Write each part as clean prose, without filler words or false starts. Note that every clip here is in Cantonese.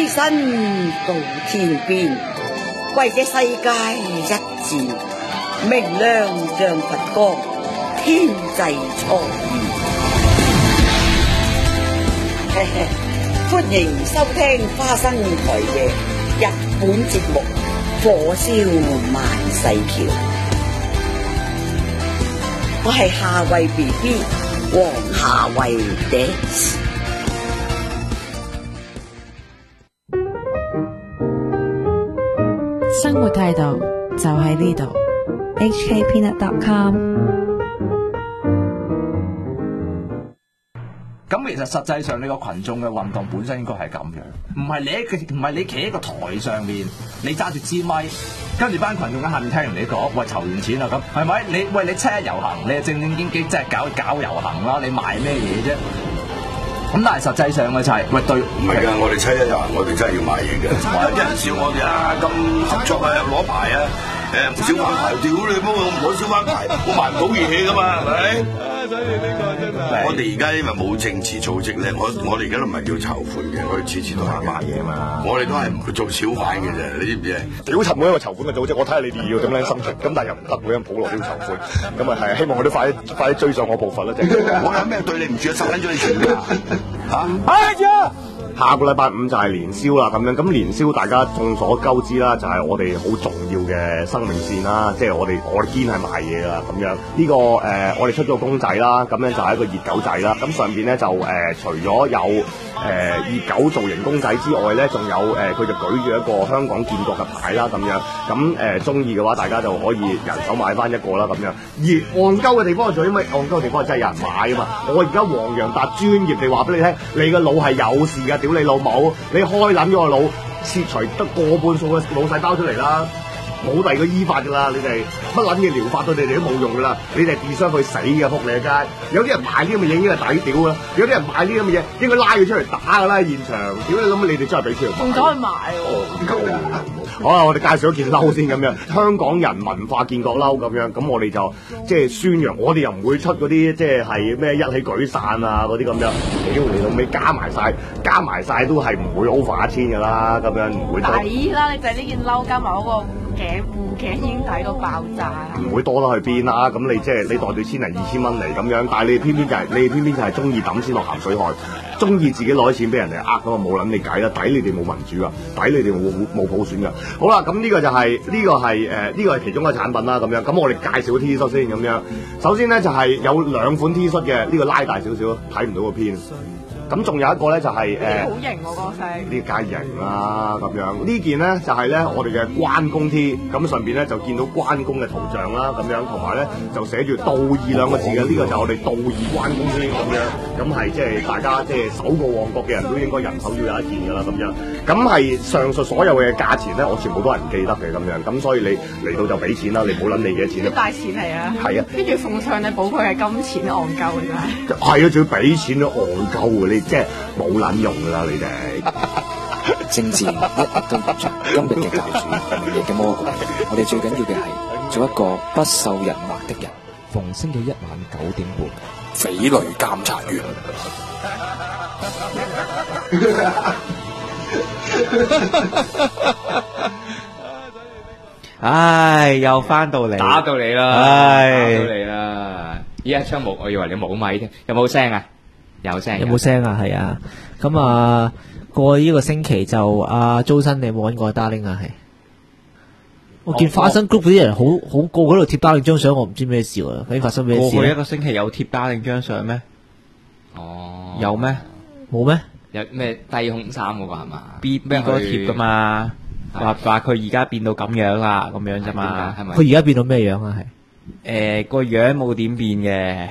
飛身到天邊，為這世界一照，明亮像佛光，天際初現。歡迎收聽花生台嘅日本節目《火燒萬世橋》，我係夏慧 BB 黃夏慧姐。 生活態度就喺呢度。hkpeanut.com。 咁其實實際上你個群眾嘅運動本身應該係咁樣，唔係你企喺個台上面，你揸住支咪，跟住班群眾喺下面聽完你講，喂，籌完錢啦咁，係咪？你七一遊行，你係正正經經即係搞遊行啦，你賣咩嘢啫？咁但係實際上嘅就係，喂，對， 唔係㗎，我哋七一遊行，我哋真係要賣嘢嘅。話有人笑我哋啊，咁合作啊，攞牌啊，小販牌，屌你乜我唔攞小販牌，我賣唔到嘢㗎嘛，係咪？所以呢個真係。我哋而家因為冇政治組織咧，我哋而家都唔係叫籌款嘅，我哋次次都係賣嘢嘛。我哋都係唔做小販嘅啫，你知唔知啊？ 屌尋每一個籌款嘅組織，我睇下你哋要點樣生存，咁但係又唔得，每人普羅都要籌款，咁啊係希望我哋快啲追上我步伐啦，真係。 我有咩對你唔住啊？收緊咗你錢㗎嚇！ 下個禮拜五就係年宵啦，咁樣咁年宵大家眾所周知啦，就係我哋好重要嘅生命線啦，即係我哋堅係賣嘢啦，咁樣呢個我哋出咗個公仔啦，咁樣就係一個熱狗仔啦，咁上邊咧就除咗有熱狗造型公仔之外咧，仲有佢就舉住一個香港建國嘅牌啦，咁樣咁中意嘅話，大家就可以人手買翻一個啦，咁樣。而戇鳩嘅地方就因為戇鳩嘅地方真係有人買啊嘛，我而家黃洋達專業地話俾你聽，你個腦係有事㗎，屌你老母！你開撚咗個腦，切除得過半數嘅腦細胞出嚟啦，冇第二個醫法㗎啦，你哋乜撚嘅療法對你哋都冇用㗎啦，你哋自傷去死嘅，仆你個街！有啲人買呢咁嘅嘢已經係抵屌啦，有啲人買呢咁嘅嘢應該拉佢出嚟打㗎啦，喺現場，屌你諗你哋真係俾佢仲走去買喎！ 好啦，我哋介紹咗件褸先咁樣，香港人文化建國褸咁樣，咁我哋就即係宣揚，我哋又唔會出嗰啲即係咩一起舉傘啊嗰啲咁樣，屌你老尾加埋晒都係唔會 over 1000㗎啦，咁樣唔會多。 抵啦！你就係呢件褸加埋嗰個護頸已經抵到爆炸。 唔會多得去邊啦，咁你即係你袋住1000零2000蚊嚟咁樣，但係你偏偏就係中意抌錢落鹹水海，中意自己攞啲錢俾人哋咁啊冇諗你計啦，抵你哋冇民主啊，抵你哋冇普選㗎。好啦，咁呢個係其中一個產品啦，咁樣。咁我哋介紹 T 恤先咁樣。首先咧就係有兩款 T 恤嘅，呢個拉大少少，睇唔到個片。咁仲有一個咧就係好型喎個色， 呢梗係型啦咁樣。呢件咧就係咧我哋嘅關公 T，咁上邊咧就見到關公嘅圖像啦，咁樣同埋咧就寫住道義兩個字嘅，呢個就係我哋道義關公 T 咁樣。咁係即係大家即係守過旺角嘅人都應該人手要有一件㗎啦咁樣。咁係上述所有嘅價錢咧，我全部都係唔記得嘅咁樣。咁所以你嚟到就俾錢啦，你唔好諗你幾多錢。 啲大錢嚟啊！ 係啊， 跟住奉上你寶貴嘅金錢，戇鳩㗎真係。 係啊，仲要俾錢都戇鳩㗎，你即係冇撚用㗎啦，你哋。 政治一日都唔長，今日嘅教主，明日嘅魔鬼。我哋最緊要嘅係做一個不受人惑的人。逢星期一晚9點半，匪類監察員。 唉，又翻到嚟， 打到你啦， 唉， 打到你啦！依家槍冇，我以為你冇咪添，有冇聲啊？有聲， 有冇聲啊？係啊，咁啊，過呢個星期就阿周生，你有冇揾過 Darling 啊？係，我見花生 group 嗰啲人好個個喺度貼 Darling 張相，我唔知咩事啊！究竟發生咩事？ 過去一個星期有貼 Darling 張相咩？哦，有咩？ 冇咩？ 有咩低胸衫嗰個係嘛 ？B 嗰個貼噶嘛？話佢而家變到咁樣啦，咁樣啫嘛。係咪？佢而家變到咩樣啊？係個樣冇點變嘅，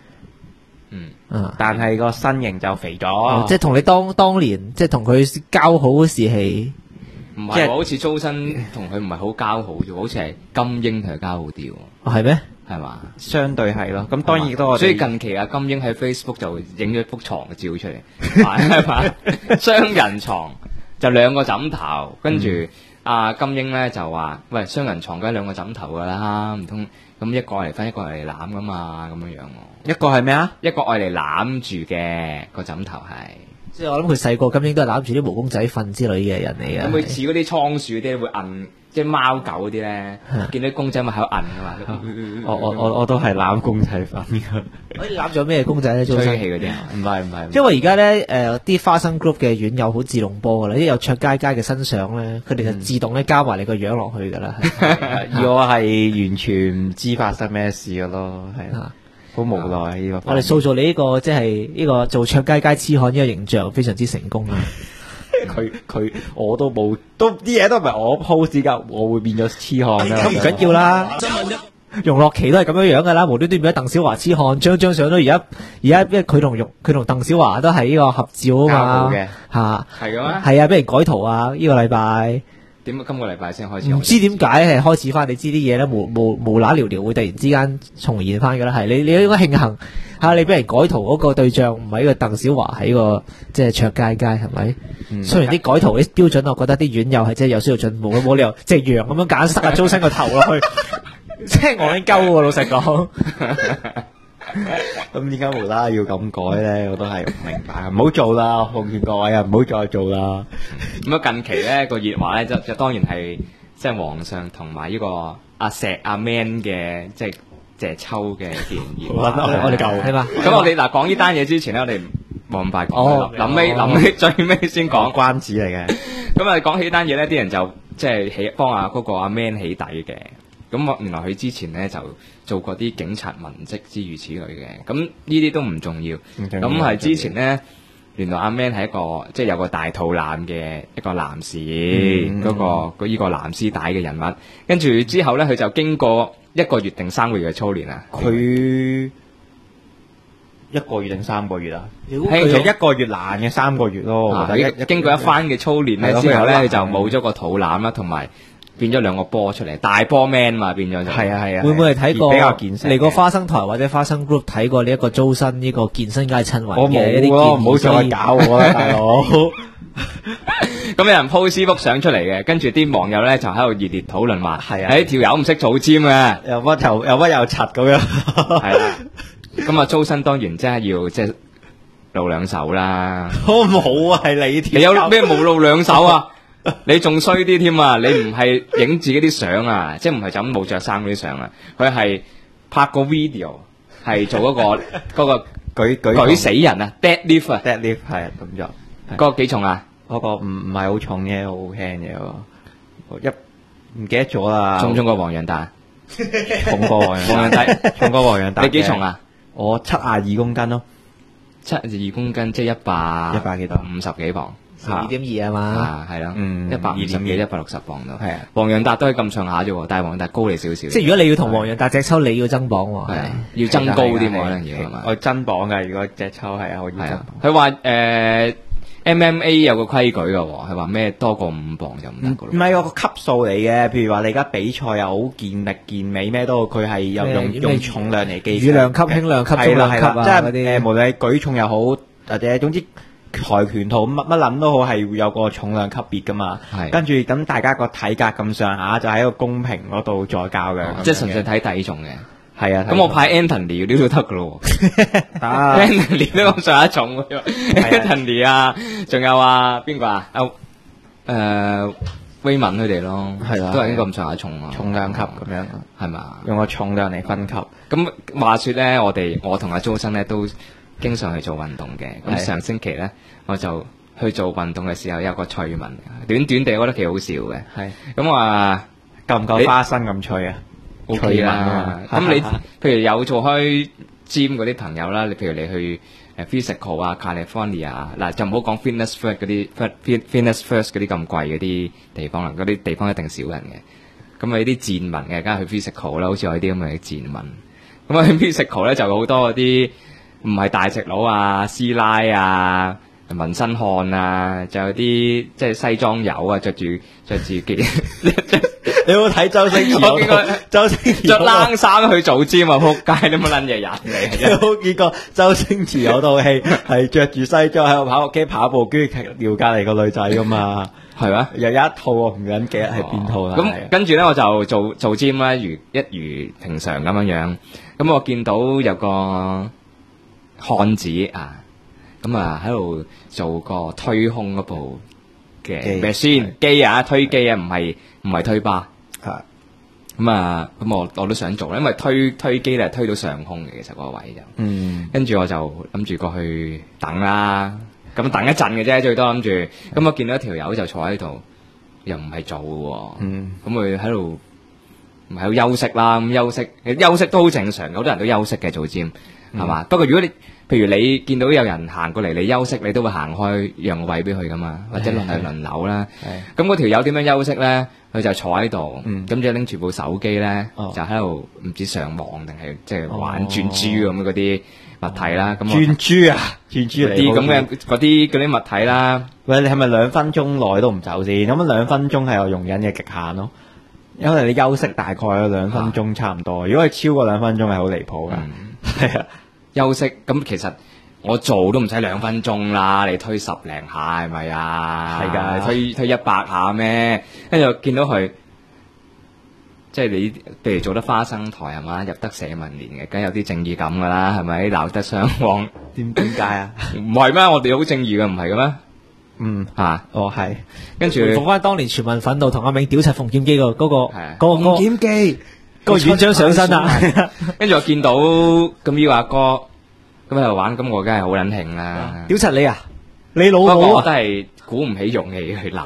但係個身形就肥咗。 即係同你當年，即係同佢交好嗰時期， 唔係好似周身同佢唔係好交好啫，好似係金英同佢交好啲。 係咩？ 係嘛？ 相對係咯。咁當然亦都所以近期阿金英喺 Facebook 就影咗幅床嘅照出嚟，係嘛？雙人床。就兩個枕頭，跟住阿金英咧就話：喂，雙人床梗係兩個枕頭噶啦，唔通咁一個嚟分，一個嚟攬噶嘛？咁樣樣喎。 一個係咩啊？ 一個愛嚟攬住嘅個枕頭係， 即係我諗佢細個金英都係攬住啲毛公仔瞓之類嘅人嚟嘅。 有冇似嗰啲倉鼠啲會摁，即係貓狗嗰啲咧，見到啲公仔咪喺度摁噶嘛？ 我都係攬公仔瞓㗎。 你攬咗咩公仔咧？ 吹氣嗰啲啊？唔係。 因為而家咧啲花生 group 嘅院友好自動波噶啦，一有卓佳佳嘅新相咧，佢哋就自動咧加埋你個樣落去噶啦。 而我係完全唔知發生咩事噶咯，係啊。好無奈呢個， 我哋塑造你呢個即係呢個做卓佳佳痴漢呢個形象非常之成功啦。 佢我都冇，都啲嘢都唔係我 post 噶，我會變咗痴漢啦。 咁唔緊要啦，容樂琪都係咁樣樣噶啦，無端端變咗鄧小華痴漢，張相都而家因為佢同鄧小華都係呢個合照啊嘛，吓係嘅咩？ 係啊，俾人改圖啊！呢個禮拜。 點解今個禮拜先開始？ 唔知點解係開始翻，你知啲嘢咧無啦聊聊會突然之間重現翻噶啦，係你應該慶幸吓，你俾人改圖嗰個對象唔係個鄧小華，係個即係卓佳佳，係咪？雖然啲改圖啲標準，我覺得啲院友係真係有需要進步，冇理由隻羊咁樣揀塞阿周生個頭落去，即係我已經鳩喎，老實講。 咁點解無啦啦要咁改咧？我都係唔明白，唔好做啦！奉勸各位啊，唔好再做啦。 咁啊，近期咧個熱話咧就當然係即係皇上同埋呢個阿石阿 Man 嘅即係謝秋嘅電熱話。 我哋舊係嘛？ 咁我哋嗱講呢單嘢之前咧，我哋冇咁快講，臨尾最尾先講關子嚟嘅。 咁啊，講起單嘢咧，啲人就即係幫嗰個阿 Man 起底嘅。咁原來佢之前咧就做過啲警察文職之如此類嘅，咁呢啲都唔重要。咁係之前咧，原來阿 Man 係一個即係有個大肚腩嘅一個男士，嗰個呢個藍絲帶嘅人物。跟住之後咧，佢就經過1個月定3個月嘅操練啊。 佢1個月定3個月啊？其實1個月難嘅3個月咯。 經過一番嘅操練咧之後咧，就冇咗個肚腩啦，同埋變咗2個波出嚟，大波 man 嘛，變咗就係啊。 會唔會係睇過比較健身嚟過花生台或者花生 group 睇過呢一個租身呢個健身界親運我嘅一啲建議？ 唔好再搞我啦，大佬。 咁有人 post 幅相出嚟嘅，跟住啲網友咧就喺度熱烈討論話： 係啊， 條友唔識做 gym 嘅， 又屈又柒咁樣。 係啦。咁啊，租身當然真係要即係露兩手啦。 好唔好啊？係你條。 你有咩冇露兩手啊？你仲衰啲添啊！你唔係影自己啲相啊，即係唔係就咁冇着衫嗰啲相啊？佢係拍個 video，係做嗰個舉死人啊 ，deadlift 啊 ，deadlift 係咁就。 嗰個幾重啊？ 嗰個唔係好重嘅，好輕嘅嗰個。唔記得咗啦。 重唔重過黃洋達？ 重過黃洋達，重過黃洋達。 你幾重啊？ 我72公斤咯。 72公斤即係100幾多？50幾磅。 2.2啊嘛， 係咯，150幾160磅咯。 係啊， 黃洋達都係咁上下啫喎，但係黃洋達高你少少。 即係如果你要同黃洋達隻抽，你要增磅喎， 係要增高啲可能要係嘛？ 我增磅㗎，如果隻抽係可以增。 佢話MMA 有個規矩㗎喎，係話咩多過5磅就唔得㗎咯。 唔係個級數嚟嘅，譬如話你而家比賽又好健力健美咩都，佢係有用重量嚟計。 重量級、輕量級、重量級啊， 即係無論係舉重又好，或者總之。跆拳道乜諗都好，係會有個重量級別噶嘛。跟住咁大家個體格咁上下，就喺個公平嗰度再較嘅。 即係純粹睇體重嘅。 係啊。 咁我派 Anthony 嗰啲都得噶咯。Anthony 都咁上下重喎。Anthony 啊，仲有啊邊個啊？威文佢哋咯，係啦，都係應該咁上下重啊。 重量級咁樣係嘛？ 用個重量嚟分級。 咁話說咧，我同阿周生咧都經常去做運動嘅，咁上星期咧我就去做運動嘅時候有個趣聞，短短地我覺得幾好笑嘅。係咁話夠唔夠花生咁趣啊 ？OK 啦。咁你譬如有做開 gym 嗰啲朋友啦，你譬如你去physical 啊 California 嗱，就唔好講 fitness first 嗰啲 fitness first 嗰啲咁貴嗰啲地方啦，嗰啲地方一定少人嘅。咁啊啲賤民嘅，梗係去 physical 啦，好似我呢啲咁嘅賤民。咁啊 physical 咧就好多嗰啲。唔係大隻佬啊、師奶啊、紋身漢啊，仲有啲即係西裝友啊，着住件， 你有冇睇周星馳？我見過周星馳着冷衫去做 gym 啊！仆街，你冇撚嘢人嚟。 你有冇見過周星馳有套戲係着住西裝喺度跑屋企跑步，跟住撩隔離個女仔噶嘛？ 係咩？ 又有一套我唔記得係邊套啦。 咁跟住咧，我就做 gym 啦，一如平常咁樣。咁我見到有個漢子啊， 咁啊喺度做個推胸嗰部嘅咩先機啊，推機啊，唔係推巴。咁啊，咁我都想做啦，因為推機咧推到上空嘅，其實嗰個位就，跟住我就諗住過去等啦，咁等一陣嘅啫，最多諗住，咁我見到一條友就坐喺度，又唔係做嘅，咁佢喺度休息啦，咁休息都好正常，好多人都休息嘅做尖，係嘛？不過如果你譬如你見到有人行過嚟，你休息，你都會行開讓個位俾佢噶嘛，或者輪流啦。咁嗰條友點樣休息咧？佢就坐喺度，咁就拎住部手機咧，就喺度唔知上網定係即係玩轉珠咁嗰啲物體啦。咁轉珠啊，轉珠啲咁嘅嗰啲物體啦。 喂，你係咪2分鐘內都唔走先？咁2分鐘係我容忍嘅極限咯。因為你休息大概有2分鐘差唔多，如果係超過2分鐘係好離譜噶。係啊， 休息咁其實我做都唔使2分鐘啦，你推10零下係咪啊？係㗎，推100下咩？跟住見到佢，即係你譬如做得花生台係嘛，入得社民連嘅，梗有啲正義感㗎啦，係咪？鬧得雙方點解啊？ 唔係咩？我哋好正義嘅，唔係嘅咩？ 係。 跟住講翻當年全民憤怒同阿銘屌柒馮檢基嗰個馮檢基個院長上身啊！ 跟住我見到咁呢個阿哥咁喺度玩，咁我梗係好撚興啦！ 屌柒你啊！你老母啊！ 我都係鼓唔起勇氣去鬧。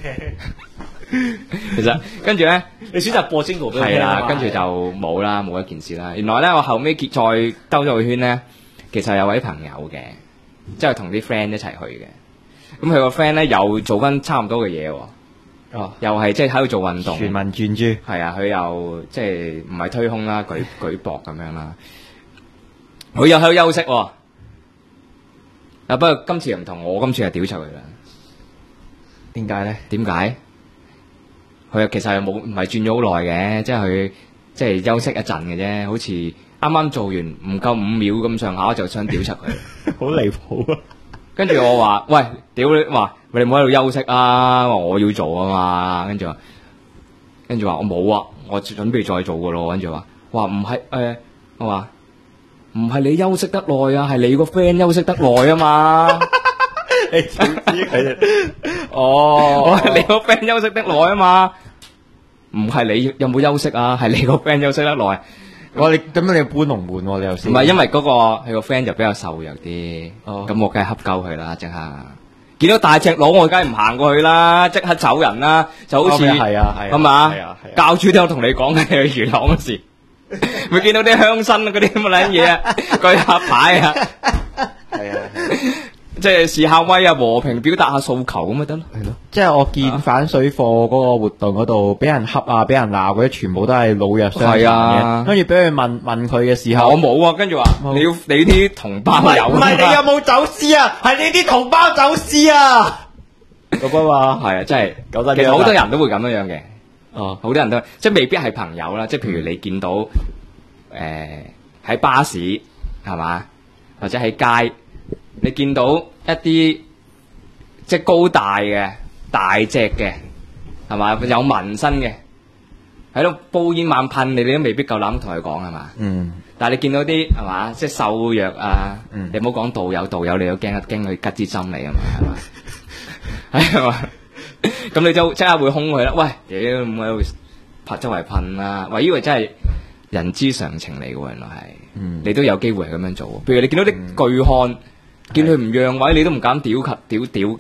其實跟住咧， 你選擇播 Jingle 俾佢係啦，跟住就冇啦，冇一件事啦。原來咧，我後尾再兜咗個圈咧，其實有位朋友嘅，即係同啲 friend 一齊去嘅。咁佢個 friend 咧又做翻差唔多嘅嘢喎，又係即係喺度做運動， 全民轉珠。 係啊，佢又即係唔係推胸啦，舉膊咁樣啦。佢又喺度休息喎。不過今次又唔同，我今次係屌柒佢啦。 點解咧？ 點解？佢其實又唔係轉咗好耐嘅，即係佢即係休息一陣嘅啫，好似啱啱做完唔夠5秒咁上下，就想屌柒佢， 好離譜啊！ 跟住我話：喂，屌你！話你唔好喺度休息啊！我要做啊嘛！跟住話我冇啊，我準備再做噶咯。跟住話唔係我話唔係你休息得耐啊，係你個 friend 休息得耐啊嘛。 你知佢我係你個 friend 休息得耐啊嘛，唔係你有冇休息啊？係你個 friend 休息得耐。 我哋咁樣你搬龍門喎，你又先唔係因為嗰個佢個 friend 就比較瘦弱啲，咁我梗係恰鳩佢啦，即刻見到大隻佬我梗係唔行過去啦，即刻走人啦，就好似係嘛，教主都有同你講嘅去元朗嗰時，會見到啲鄉紳嗰啲咁嘅撚嘢啊，舉下牌啊，係啊。即係示下威啊，和平表達下訴求咁咪得咯，係咯。 即係我見反水貨嗰個活動嗰度，俾人恰啊，俾人鬧嗰啲，全部都係老弱傷殘嘅。跟住俾佢問佢嘅時候， 我冇啊。跟住話你啲同胞有， 唔係你有冇走私啊？係你啲同胞走私啊！咁啊嘛， 係啊，真係。其實好多人都會咁樣嘅。好多人都即係未必係朋友啦。即係譬如你見到喺巴士係嘛，或者喺街。你見到一啲即係高大嘅、大隻嘅，係嘛？有紋身嘅，喺度煲煙猛噴你，你都未必夠膽同佢講係嘛？但係你見到啲係嘛，即係瘦弱啊，你唔好講道友你都驚佢拮支針你啊嘛，係嘛？咁你就即刻會兇佢啦。喂，屌咁喺度拍周圍噴啦！喂，呢個真係人之常情嚟嘅喎，原來係，你都有機會係咁樣做。譬如你見到啲巨漢。見佢唔讓位，你都唔敢屌出佢，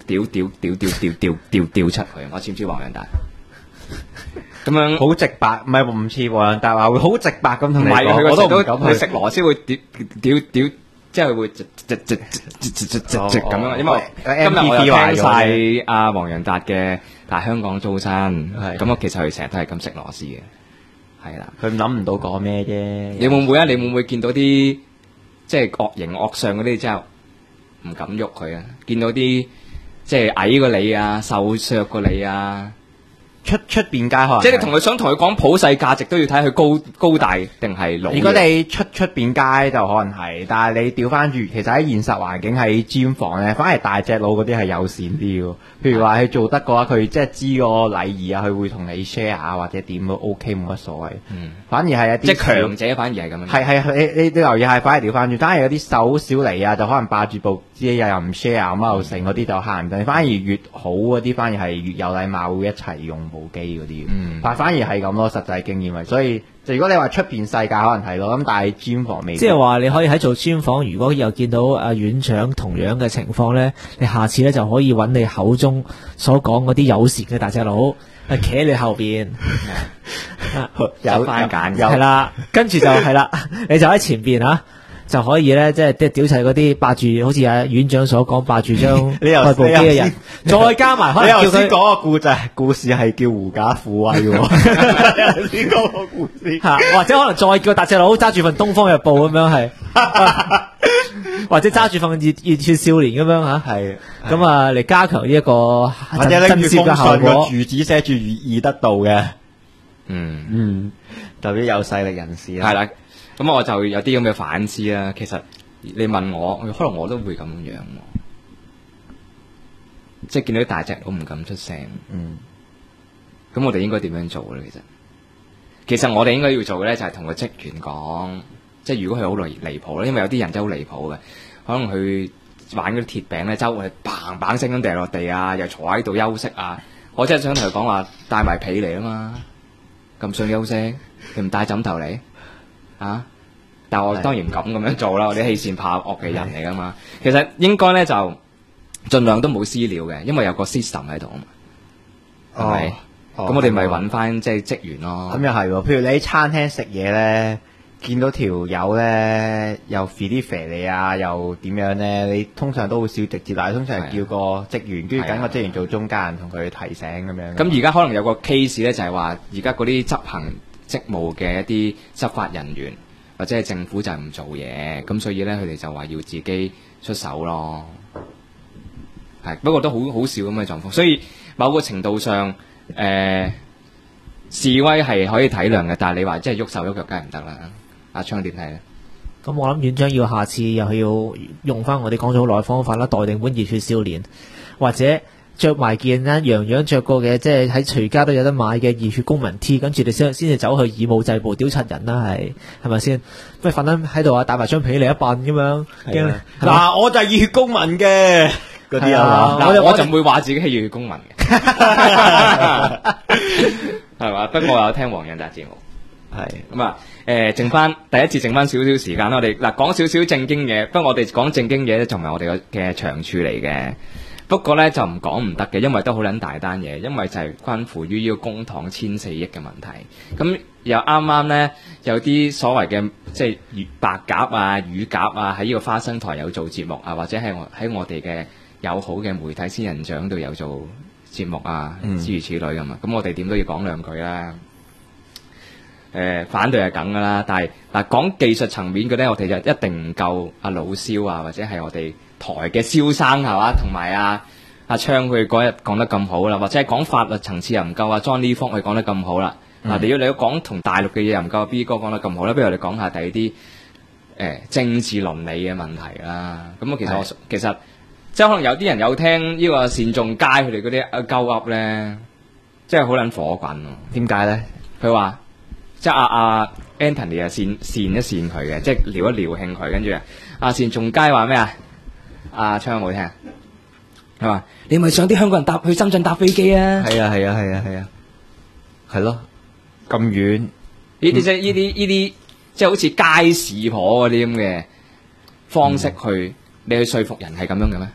我似唔似黃洋達？咁樣好直白，唔似黃洋達話會好直白咁同你講， 佢我都唔敢去。 佢食螺絲會屌，即係會直咁樣。因為今日我又聽晒阿黃洋達嘅大香港租身，咁我其實佢成日都係咁食螺絲嘅，係啦。 佢諗唔到講咩啫？ 你會唔會啊？你會唔會見到啲即係惡形惡相嗰啲之後？唔敢喐佢啊！見到啲即係矮過你啊、瘦削過你啊， 出邊街可能， 即係你想同佢講普世價值，都要睇佢高大定係老。 如果你出邊街就可能係，但係你調翻轉，其實喺現實環境喺 gym 房咧，反而大隻佬嗰啲係友善啲嘅。譬如話佢做得嘅話，佢即係知個禮儀啊，佢會同你 share 啊，或者點都 OK 冇乜所謂。反而係一啲即係強者反而係咁樣。 係你留意係反而調翻轉，反而有啲手少嚟啊，就可能霸住部機又唔 share 咁又成嗰啲就慳唔。反而越好嗰啲，反而係越有禮貌，會一齊用部機嗰啲。但反而係咁咯，實際經驗咪，所以就如果你話出邊世界可能係咯，咁但係 gym 房未。 即係話你可以喺做 gym 房，如果又見到阿院長同樣嘅情況咧，你下次咧就可以揾你口中所講嗰啲友善嘅大隻佬，企喺你後邊， 有番揀， 係啦，跟住就係啦，你就喺前邊嚇。就可以咧，即係屌齊嗰啲霸住，好似阿院長所講，霸住張開部機嘅人，再加埋可能叫佢講個故事係叫狐假虎威喎。呢個故事嚇，或者可能再叫大隻佬揸住份《東方日報》咁樣係，或者揸住份熱血少年咁樣嚇，係咁啊嚟加強呢一個或者拎住封信個住址寫住義德道嘅，代表有勢力人士啦， 係啦。咁我就有啲咁嘅反思啦。其實你問我，可能我都會咁樣，即係見到啲大隻佬唔敢出聲。咁我哋應該點樣做咧？其實我哋應該要做嘅咧，就係同個職員講，即係如果佢好離譜咧，因為有啲人真係好離譜嘅，可能佢玩嗰啲鐵餅咧，周圍砰砰聲咁掉落地啊，又坐喺度休息啊。我真係想同佢講話，帶埋被嚟啊嘛，咁想休息，你唔帶枕頭嚟？啊！但我當然唔敢咁樣做啦，我啲欺善怕惡嘅人嚟噶嘛。其實應該咧就盡量都冇私了嘅，因為有個 system 喺度啊嘛。係咪？咁我哋咪揾翻即係職員咯。 咁又係喎，譬如你喺餐廳食嘢咧，見到條友咧又肥啲肥你啊，又點樣咧？你通常都會少直接，但係通常係叫個職員，跟住等個職員做中間人，同佢提醒咁樣。 咁而家可能有個 case 咧，就係話而家嗰啲執行職務嘅一啲執法人員或者係政府就係唔做嘢，咁所以咧佢哋就話要自己出手咯。係不過都好少咁嘅狀況，所以某個程度上，示威係可以體諒嘅，但係你話即係喐手喐腳梗係唔得啦。阿昌點睇咧？ 咁我諗院長要下次又係要用翻我哋講咗好耐方法啦，待定本熱血少年，或者着埋件啦，洋洋着過嘅，即係喺隨家都有得買嘅熱血公民 T， 跟住你先至走去以武制暴屌柒人啦，係咪先？咩瞓喺度啊，帶埋張被嚟一笨咁樣。 嗱，我就係熱血公民嘅嗰啲啊， 我就唔會話自己係熱血公民嘅，係嘛？不過我有聽黃仁達節目，係咁啊。剩翻第一次剩翻少少時間啦，我哋嗱講少少正經嘢，不過我哋講正經嘢咧就唔係我哋嘅長處嚟嘅。不過咧就唔講唔得嘅，因為都好撚大單嘢，因為就係關乎於呢個公帑1400億嘅問題。咁又啱啱咧有啲所謂嘅即係白鴿啊、乳鴿啊喺呢個花生台有做節目啊，或者係喺我哋嘅友好嘅媒體仙人掌度有做節目啊，諸如此類㗎嘛。咁我哋點都要講兩句啦。反對係梗㗎啦，但係嗱講技術層面嘅咧，我哋就一定唔夠阿老蕭啊，或者係我哋台嘅蕭生係嘛，同埋阿昌佢嗰日講得咁好啦，或者係講法律層次又唔夠阿 Johnny Fok 佢講得咁好啦。嗱，你要講同大陸嘅嘢又唔夠阿 B 哥講得咁好啦，不如我哋講下第二啲政治倫理嘅問題啦。咁其實即係可能有啲人有聽呢個單仲偕佢哋嗰啲鳩噏咧，即係好撚火滾喎。 點解咧？ 佢話。即係阿 Anthony 啊，扇一扇佢嘅，即係撩一撩興佢，跟住阿單仲偕話咩啊？阿昌有冇聽？係嘛？你咪想啲香港人去深圳搭飛機啊？ 係啊，係咯，咁遠呢啲即係呢啲即係好似街市婆嗰啲咁嘅方式去，你去說服人係咁樣嘅咩？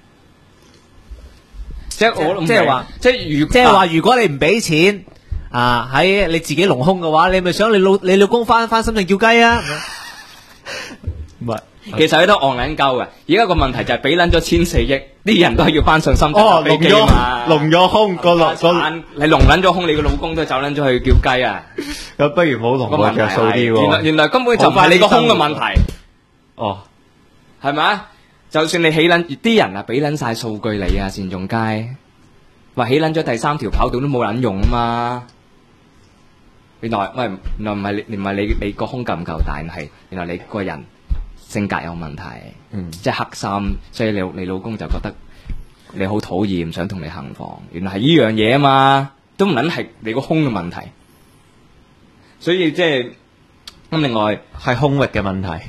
即係我即係話，即係話， 如果你唔俾錢。喺你自己隆胸嘅話，你咪想你老公翻深圳叫雞啊？ 唔係，其實佢都戇撚鳩嘅。而家個問題就係俾撚咗1400億，啲人都係要翻上深圳搭飛機嘛。 隆咗胸個你隆撚咗胸，你個老公都走撚咗去叫雞啊？ 咁不如冇隆個着數啲喎。 原來根本就唔係你個胸嘅問題。 哦， 係咪啊？就算你起撚啲人啊，俾撚晒數據你啊，單仲偕。 話起撚咗第3條跑道都冇撚用啊嘛。原來唔係你個胸夠唔夠大，係原來你個人性格有問題，即係黑心，所以你老公就覺得你好討厭，唔想同你行房。原來係呢樣嘢啊嘛，都唔撚係你個胸嘅問題。所以即係咁，另外係空域嘅問題，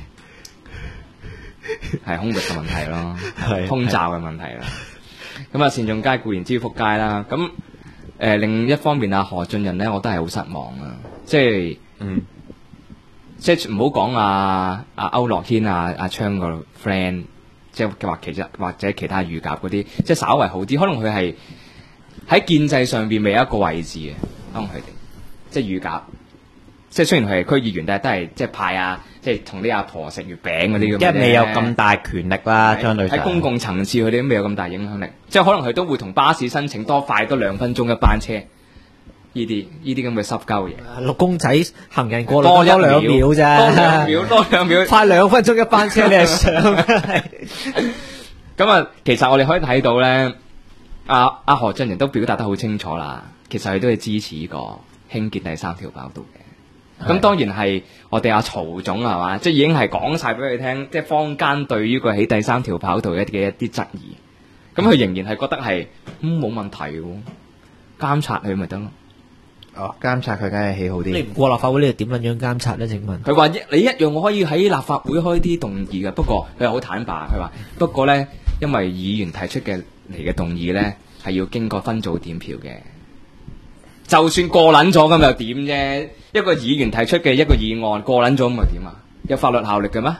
係空域嘅問題咯，空罩嘅問題啦。咁啊，單仲偕固然之撲街啦。咁另一方面啊，何俊仁咧，我都係好失望啊。即係即係唔好講歐樂軒阿昌個 friend， 即係或者其他乳鴿嗰啲，即係稍為好啲。可能佢係喺建制上邊未有一個位置嘅，可能佢哋即係乳鴿。即係雖然佢係區議員，但係都係即係派即係同啲阿婆食月餅嗰啲咁嘅。 因為未有咁大權力啦，相對上喺公共層次，佢哋都未有咁大影響力。即係可能佢都會同巴士申請快多2分鐘一班車。呢啲咁嘅濕鳩嘢。 綠公仔行人過路多2秒啫， 多兩秒， 快2分鐘一班車，你係想？ 咁啊，其實我哋可以睇到咧，阿何俊仁都表達得好清楚啦。其實佢都係支持呢個興建第3條跑道嘅。咁當然係我哋阿曹總係嘛，即係已經係講晒俾佢聽，即係坊間對於佢起第3條跑道嘅一啲質疑。咁佢仍然係覺得係冇問題嘅，監察佢咪得咯。 監察佢梗係起好啲。 你唔過立法會，你點樣樣監察咧？請問佢話你一樣我可以喺立法會開啲動議嘅，不過佢又好坦白，佢話不過咧，因為議員提出嘅嚟嘅動議咧係要經過分組點票嘅，就算過撚咗咁又點啫？一個議員提出嘅一個議案過撚咗咁又點啊？有法律效力嘅咩？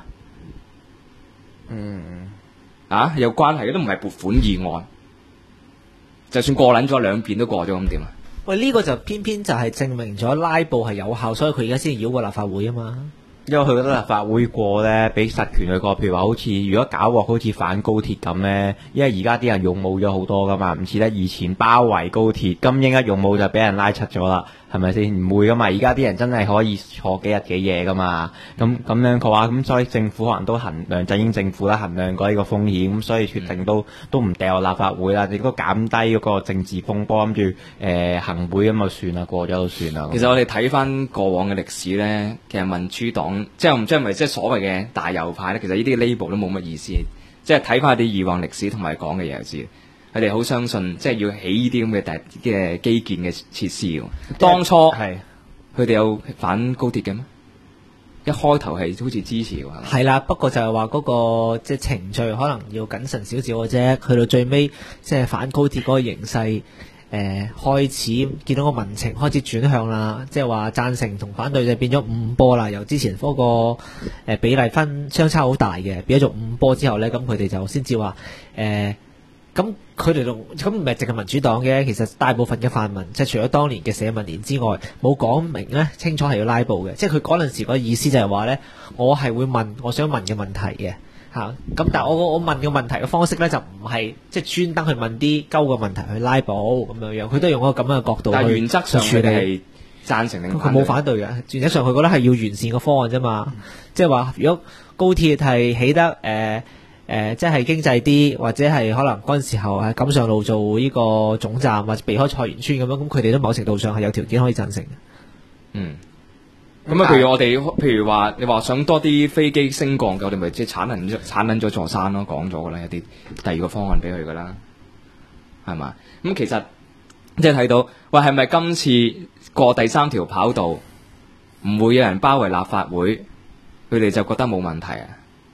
有關係嘅都唔係撥款議案，就算過撚咗兩邊都過咗咁點啊？ 喂，呢個就偏偏就係證明咗拉布係有效，所以佢而家先繞過立法會啊嘛。 因為佢覺得立法會過咧，俾實權佢過，譬如話好似如果搞鑊好似反高鐵咁咧，因為而家啲人勇武咗好多噶嘛，唔似得以前包圍高鐵，金英一勇武就俾人拉出咗啦，係咪先？唔會噶嘛，而家啲人真係可以坐幾日幾夜噶嘛，咁樣嘅話，咁所以政府可能都梁振英政府啦衡量過呢個風險，咁所以決定都唔掉立法會啦，亦都減低嗰個政治風波，諗住行會咁就算啦，過咗就算啦。 其實我哋睇翻過往嘅歷史咧，其實民主黨即係唔知係咪即係所謂嘅大右派咧，其實呢啲 label 都冇乜意思，即係睇翻啲以往歷史同埋講嘅嘢就知。佢哋好相信，即係要起呢啲咁嘅基建嘅設施。當初佢哋有反高鐵嘅咩？一開頭係好似支持喎。 係啦，不過就係話嗰個即係程序可能要謹慎少少嘅啫。去到最尾，即係反高鐵嗰個形勢，開始見到個民情開始轉向啦。即係話贊成同反對就變咗5波啦。由之前嗰個比例分相差好大嘅，變咗做5波之後咧，咁佢哋就先至話咁佢哋咁唔係淨係民主黨嘅，其實大部分嘅泛民，即係除咗當年嘅社民連之外，冇講明咧清楚係要拉布嘅。即係佢嗰陣時個意思就係話咧，我係會問我想問嘅問題嘅嚇。咁但係我問嘅問題嘅方式咧就唔係即係專登去問啲鳩嘅問題去拉布咁樣樣。佢都用一個咁樣嘅角度去處理。但係原則上佢哋係贊成定佢冇反對嘅。原則上佢覺得係要完善個方案啫嘛。即係話如果高鐵係起得即係經濟啲，或者係可能嗰陣時候喺錦上路做呢個總站，或者避開菜園村咁樣，咁佢哋都某程度上係有條件可以贊成嘅。 咁啊，譬如話你話想多啲飛機升降嘅，我哋咪即係剷撚咗座山咯，講咗噶啦，有啲第二個方案俾佢噶啦，係嘛？咁其實即係睇到，喂，係咪今次過第3條跑道唔會有人包圍立法會，佢哋就覺得冇問題啊？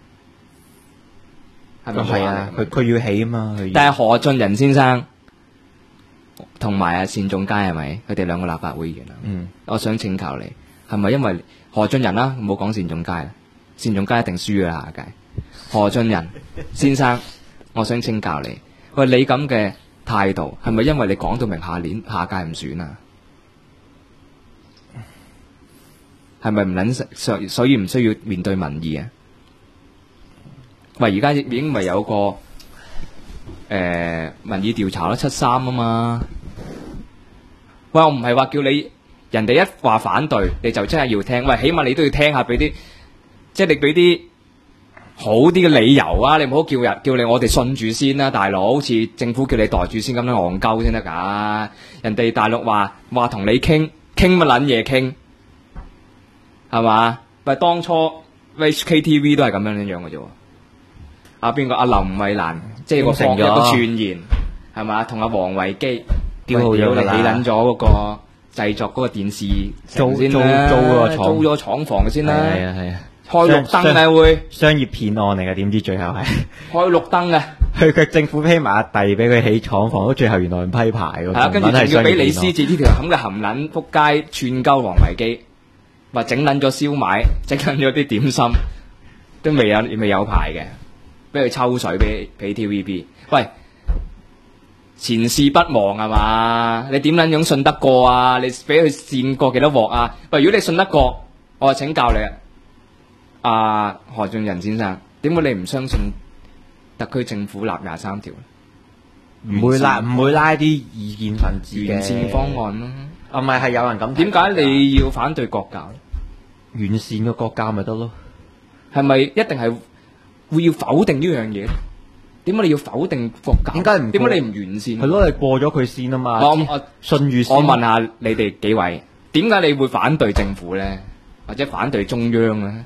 係啊，佢要起啊嘛。 但係何俊仁先生同埋阿單仲偕係咪？佢哋兩個立法會議員啊。我想請教你，係咪因為何俊仁啦？唔好講單仲偕啦，單仲偕一定輸噶啦下屆。何俊仁先生，我想請教你，喂，你咁嘅態度係咪因為你講到明下屆唔選啊？係咪唔撚所以唔需要面對民意啊？喂，而家已經咪有個民意調查啦，7-3啊嘛。喂，我唔係話叫你人哋一話反對你就真係要聽，喂，起碼你都要聽下，俾啲即係你俾啲好啲嘅理由啊！你唔好叫你我哋信住先啦，大佬，好似政府叫你袋住先咁樣戇鳩先得㗎。人哋大陸話同你傾乜撚嘢傾，係嘛？咪當初 HKTV 都係咁樣嘅啫喎。邊個阿林慧蘭，即係個放一個傳言係嘛？同阿王維基丟好咗啦， 你起撚咗嗰個製作嗰個電視租先啦，租咗廠房先啦。 係啊。 開綠燈嘅會商業騙案嚟嘅，點知最後係開綠燈嘅。 佢政府批埋阿弟俾佢起廠房，最後原來唔批牌喎。 係啊，跟住仲要俾李思捷呢條咁嘅含撚撲街串鳩王維基，話整撚咗燒賣，整撚咗啲點心，都未有牌嘅，俾佢抽水俾 TVB。喂，前事不忘係嘛？你點撚樣信得過啊？你俾佢跣過幾多鑊啊？喂，如果你信得過，我就請教你啊，何俊仁先生，點解你唔相信特區政府立23條？ 唔會拉啲意見分子嘅完善方案咯。 唔係有人咁。 點解你要反對國教？ 完善嘅國教咪得咯？ 係咪一定係會要否定呢樣嘢咧？點解你要否定國教？點解你唔完善？ 係咯，你過咗佢先啊嘛。信譽先。 我問下你哋幾位，點解你會反對政府咧，或者反對中央咧？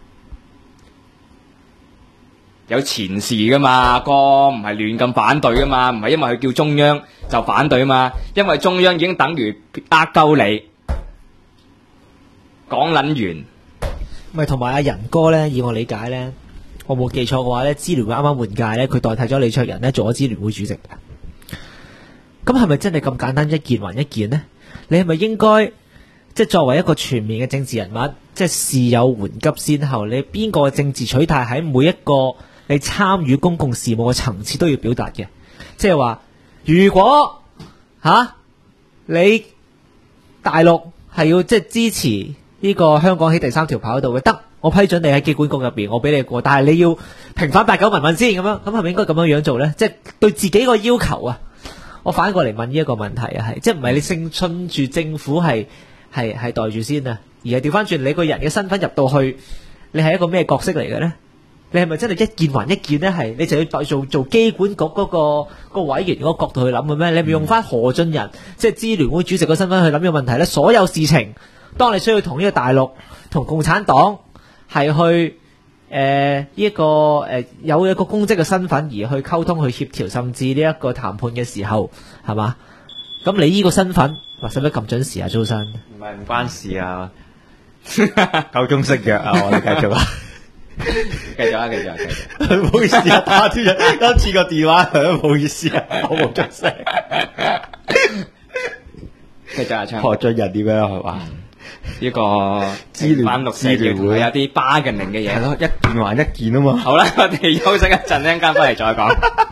有前事噶嘛，哥，唔係亂咁反對噶嘛，唔係因為佢叫中央就反對啊嘛，因為中央已經等於呃鳩你，講撚完。 咪同埋阿仁哥咧，以我理解咧，我冇記錯嘅話咧，支聯會啱啱換屆咧，佢代替咗李卓人咧做咗支聯會主席。咁係咪真係咁簡單一件還一件呢？你係咪應該即係作為一個全面嘅政治人物，即係事有緩急先後，你邊個嘅政治取態喺每一個你參與公共事務嘅層次都要表達嘅？即係話，如果你大陸係要即係支持呢個香港起第3條跑道嘅，得我批准你喺機管局入邊，我俾你過，但係你要平反8九民運先咁樣，咁係咪應該咁樣做呢？即係對自己個要求啊！我反過嚟問呢一個問題啊，係即係唔係你信住政府係袋住先啊，而係調翻轉你個人嘅身份入到去，你係一個咩角色嚟嘅呢？你係咪真係一件還一件呢？係你就要做機管局嗰個委員嗰個角度去諗嘅咩？你係咪用翻何俊仁即係支聯會主席嘅身份去諗呢個問題呢？所有事情，當你需要同呢個大陸同共產黨係去有一個公職嘅身份而去溝通去協調，甚至呢一個談判嘅時候，係嘛？咁你呢個身份，使唔使咁準時啊？周生唔關事啊，夠鐘識約啊！我哋繼續啊， 繼續。 唔好意思啊，打斷咗今次個電話響，唔好意思啊，我冇出聲。 繼續阿昌， 何俊仁點樣係嘛？ 呢個支聯會有啲 bargaining 嘅嘢， 係咯，一件還一件啊嘛。 好啦，我哋休息一陣，一陣間翻嚟再講。